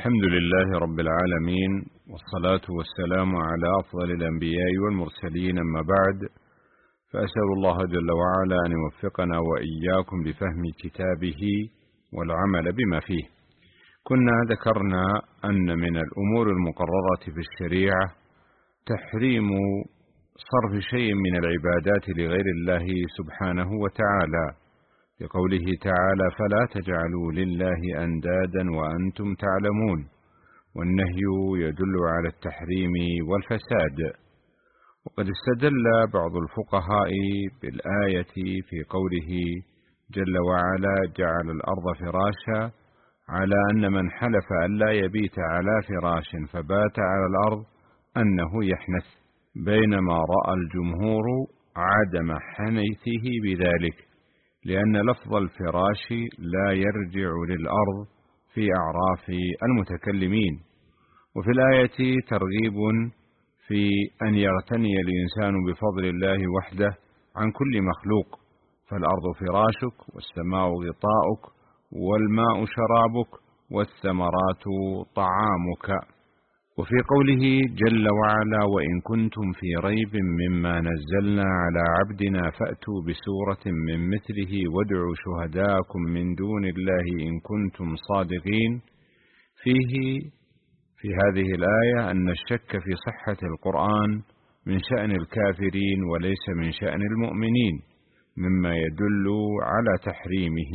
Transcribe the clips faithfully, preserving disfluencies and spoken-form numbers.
الحمد لله رب العالمين، والصلاة والسلام على أفضل الأنبياء والمرسلين، أما بعد، فأسأل الله جل وعلا أن يوفقنا وإياكم لفهم كتابه والعمل بما فيه. كنا ذكرنا أن من الأمور المقررة في الشريعة تحريم صرف شيء من العبادات لغير الله سبحانه وتعالى، بقوله تعالى: فلا تجعلوا لله أندادا وأنتم تعلمون، والنهي يدل على التحريم والفساد. وقد استدل بعض الفقهاء بالآية في قوله جل وعلا: جعل الأرض فراشا، على أن من حلف أن لا يبيت على فراش فبات على الأرض أنه يحنث، بينما رأى الجمهور عدم حنيثه بذلك، لأن لفظ الفراش لا يرجع للأرض في أعراف المتكلمين. وفي الآية ترغيب في أن يغتني الإنسان بفضل الله وحده عن كل مخلوق، فالأرض فراشك، والسماء غطاؤك، والماء شرابك، والثمرات طعامك. وفي قوله جل وعلا: وإن كنتم في ريب مما نزلنا على عبدنا فأتوا بسورة من مثله وادعوا شهداءكم من دون الله إن كنتم صادقين، فيه في هذه الآية أن الشك في صحة القرآن من شأن الكافرين وليس من شأن المؤمنين، مما يدل على تحريمه.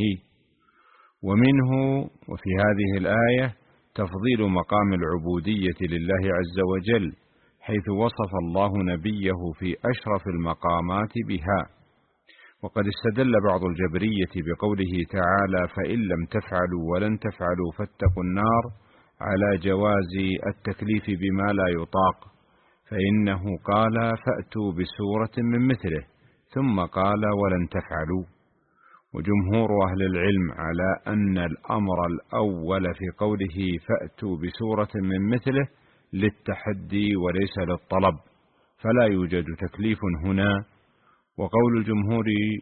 ومنه وفي هذه الآية تفضيل مقام العبودية لله عز وجل، حيث وصف الله نبيه في أشرف المقامات بها. وقد استدل بعض الجبرية بقوله تعالى: فإن لم تفعلوا ولن تفعلوا فاتقوا النار، على جواز التكليف بما لا يطاق، فإنه قال: فأتوا بسورة من مثله، ثم قال: ولن تفعلوا. وجمهور أهل العلم على أن الأمر الأول في قوله فأتوا بسورة من مثله للتحدي وليس للطلب، فلا يوجد تكليف هنا. وقول الجمهور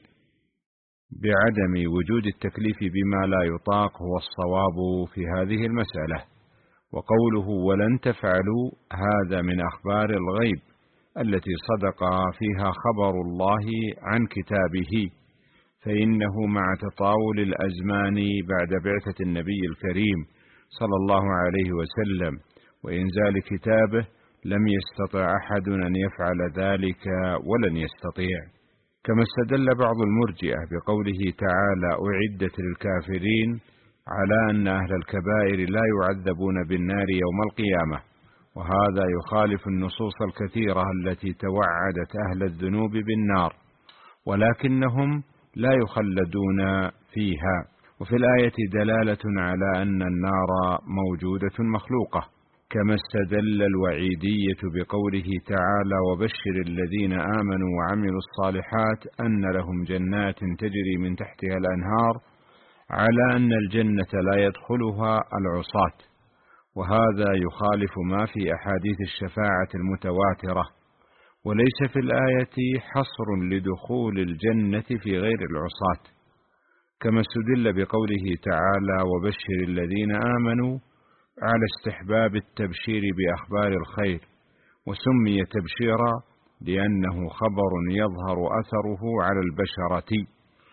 بعدم وجود التكليف بما لا يطاق هو الصواب في هذه المسألة. وقوله ولن تفعلوا هذا من أخبار الغيب التي صدق فيها خبر الله عن كتابه، فإنه مع تطاول الأزمان بعد بعثة النبي الكريم صلى الله عليه وسلم وإنزال كتابه لم يستطع أحد أن يفعل ذلك ولن يستطيع. كما استدل بعض المرجئة بقوله تعالى: أعدت للكافرين، على أن أهل الكبائر لا يعذبون بالنار يوم القيامة، وهذا يخالف النصوص الكثيرة التي توعدت أهل الذنوب بالنار، ولكنهم لا يخلدون فيها. وفي الآية دلالة على أن النار موجودة مخلوقة، كما استدل الوعيدية بقوله تعالى: وبشر الذين آمنوا وعملوا الصالحات أن لهم جنات تجري من تحتها الأنهار، على أن الجنة لا يدخلها العصاة، وهذا يخالف ما في أحاديث الشفاعة المتواترة. وليس في الآية حصر لدخول الجنة في غير العصاة، كما استدل بقوله تعالى: وبشر الذين آمنوا، على استحباب التبشير بأخبار الخير، وسمي تبشيرا لأنه خبر يظهر أثره على البشرة.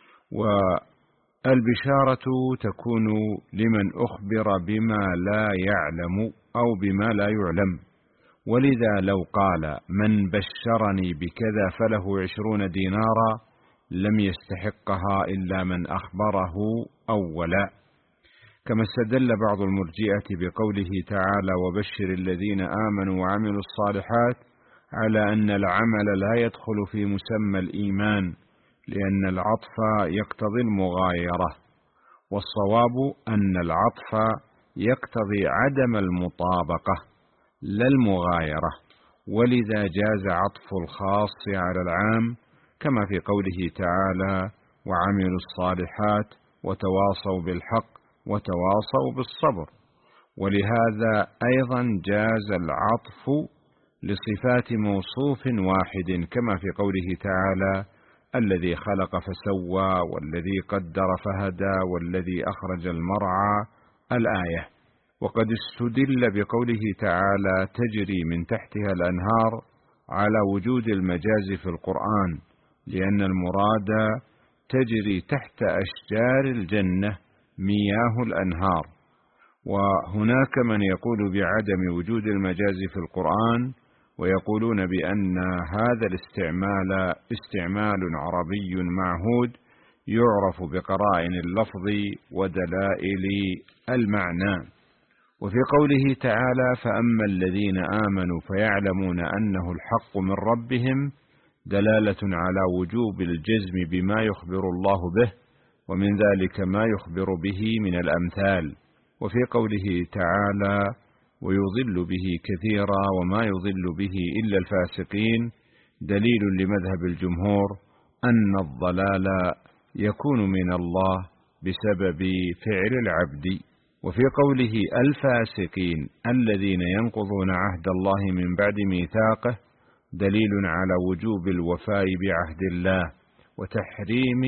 والبشارة تكون لمن أخبر بما لا يعلم أو بما لا يعلم، ولذا لو قال: من بشرني بكذا فله عشرون دينارا، لم يستحقها إلا من أخبره أولا. كما استدل بعض المرجئة بقوله تعالى: وبشر الذين آمنوا وعملوا الصالحات، على أن العمل لا يدخل في مسمى الإيمان، لأن العطف يقتضي المغايرة، والصواب أن العطف يقتضي عدم المطابقة لا المغايرة، ولذا جاز عطف الخاص على العام، كما في قوله تعالى: وعملوا الصالحات وتواصوا بالحق وتواصوا بالصبر. ولهذا أيضا جاز العطف لصفات موصوف واحد، كما في قوله تعالى: الذي خلق فسوى، والذي قدر فهدى، والذي أخرج المرعى، الآية. وقد استدل بقوله تعالى تجري من تحتها الأنهار على وجود المجاز في القرآن، لأن المراد تجري تحت أشجار الجنة مياه الأنهار. وهناك من يقول بعدم وجود المجاز في القرآن، ويقولون بأن هذا الاستعمال استعمال عربي معهود يعرف بقرائن اللفظ ودلائل المعنى. وفي قوله تعالى فأما الذين آمنوا فيعلمون أنه الحق من ربهم دلالة على وجوب الجزم بما يخبر الله به، ومن ذلك ما يخبر به من الأمثال. وفي قوله تعالى ويضل به كثيرا وما يضل به إلا الفاسقين دليل لمذهب الجمهور أن الضلال يكون من الله بسبب فعل العبد. وفي قوله الفاسقين الذين ينقضون عهد الله من بعد ميثاقه دليل على وجوب الوفاء بعهد الله وتحريم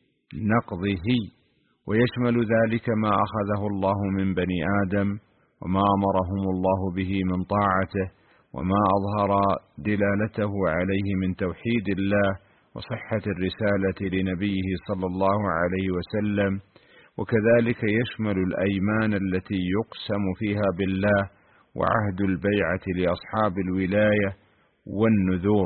نقضه، ويشمل ذلك ما أخذه الله من بني آدم وما أمرهم الله به من طاعته وما أظهر دلالته عليه من توحيد الله وصحة الرسالة لنبيه صلى الله عليه وسلم. وكذلك يشمل الأيمان التي يقسم فيها بالله وعهد البيعة لأصحاب الولاية والنذور.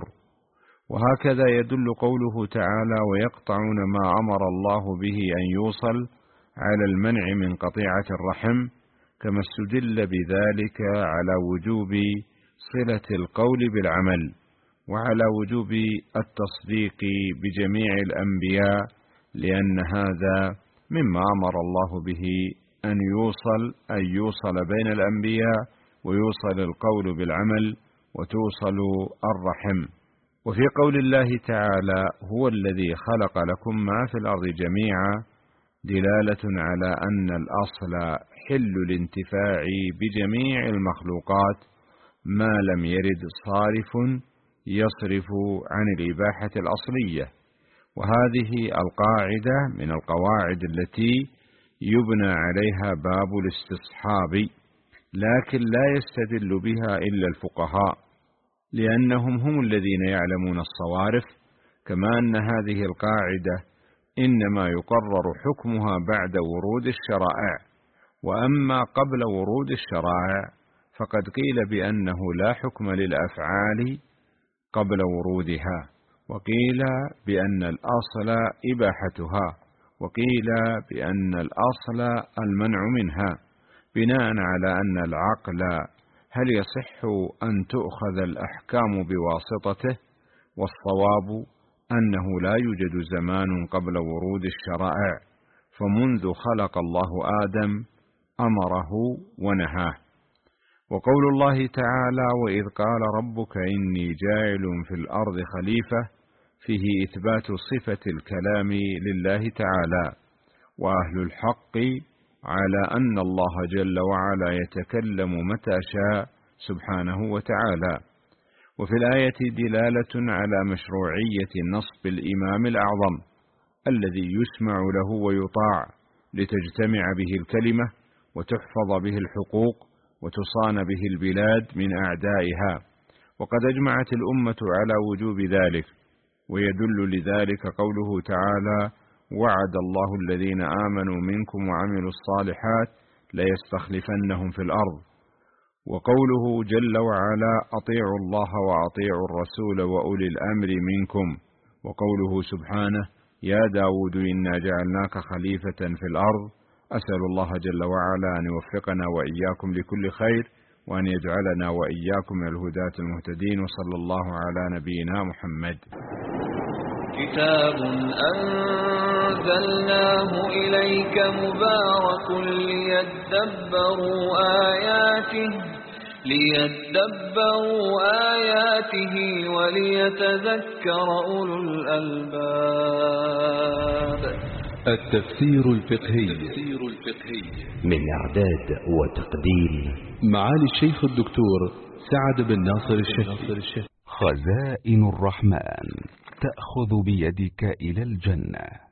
وهكذا يدل قوله تعالى ويقطعون ما أمر الله به أن يوصل على المنع من قطيعة الرحم، كما استدل بذلك على وجوب صلة القول بالعمل، وعلى وجوب التصديق بجميع الأنبياء، لأن هذا مما أمر الله به أن يوصل أن يوصل بين الأنبياء ويوصل القول بالعمل وتوصل الرحم. وفي قول الله تعالى هو الذي خلق لكم ما في الأرض جميعا دلالة على أن الأصل حل الانتفاع بجميع المخلوقات ما لم يرد صارف يصرف عن الإباحة الأصلية. وهذه القاعدة من القواعد التي يبنى عليها باب الاستصحاب، لكن لا يستدل بها إلا الفقهاء، لأنهم هم الذين يعلمون الصوارف، كما أن هذه القاعدة إنما يقرر حكمها بعد ورود الشرائع، وأما قبل ورود الشرائع فقد قيل بأنه لا حكم للأفعال قبل ورودها، وقيل بأن الأصل إباحتها، وقيل بأن الأصل المنع منها، بناء على أن العقل هل يصح أن تؤخذ الأحكام بواسطته، والصواب أنه لا يوجد زمان قبل ورود الشرائع، فمنذ خلق الله آدم أمره ونهاه. وقول الله تعالى وإذ قال ربك إني جاعل في الأرض خليفة فيه إثبات صفة الكلام لله تعالى، وأهل الحق على أن الله جل وعلا يتكلم متى شاء سبحانه وتعالى. وفي الآية دلالة على مشروعية نصب الإمام الأعظم الذي يسمع له ويطاع لتجتمع به الكلمة وتحفظ به الحقوق وتصان به البلاد من أعدائها، وقد أجمعت الأمة على وجوب ذلك. ويدل لذلك قوله تعالى وعد الله الذين آمنوا منكم وعملوا الصالحات ليستخلفنهم في الأرض، وقوله جل وعلا أطيعوا الله وأطيعوا الرسول وأولي الأمر منكم، وقوله سبحانه يا داود إنا جعلناك خليفة في الأرض. أسأل الله جل وعلا أن يوفقنا وإياكم لكل خير، وأن يجعلنا وإياكم من الهداة المهتدين، وصلى الله على نبينا محمد. كتاب أنزلناه إليك مبارك ليدبروا آياته ليدبروا آياته وليتذكر أولو الألباب. التفسير الفقهي من إعداد وتقديم معالي الشيخ الدكتور سعد بن ناصر الشهيد. خزائن الرحمن تأخذ بيدك إلى الجنة.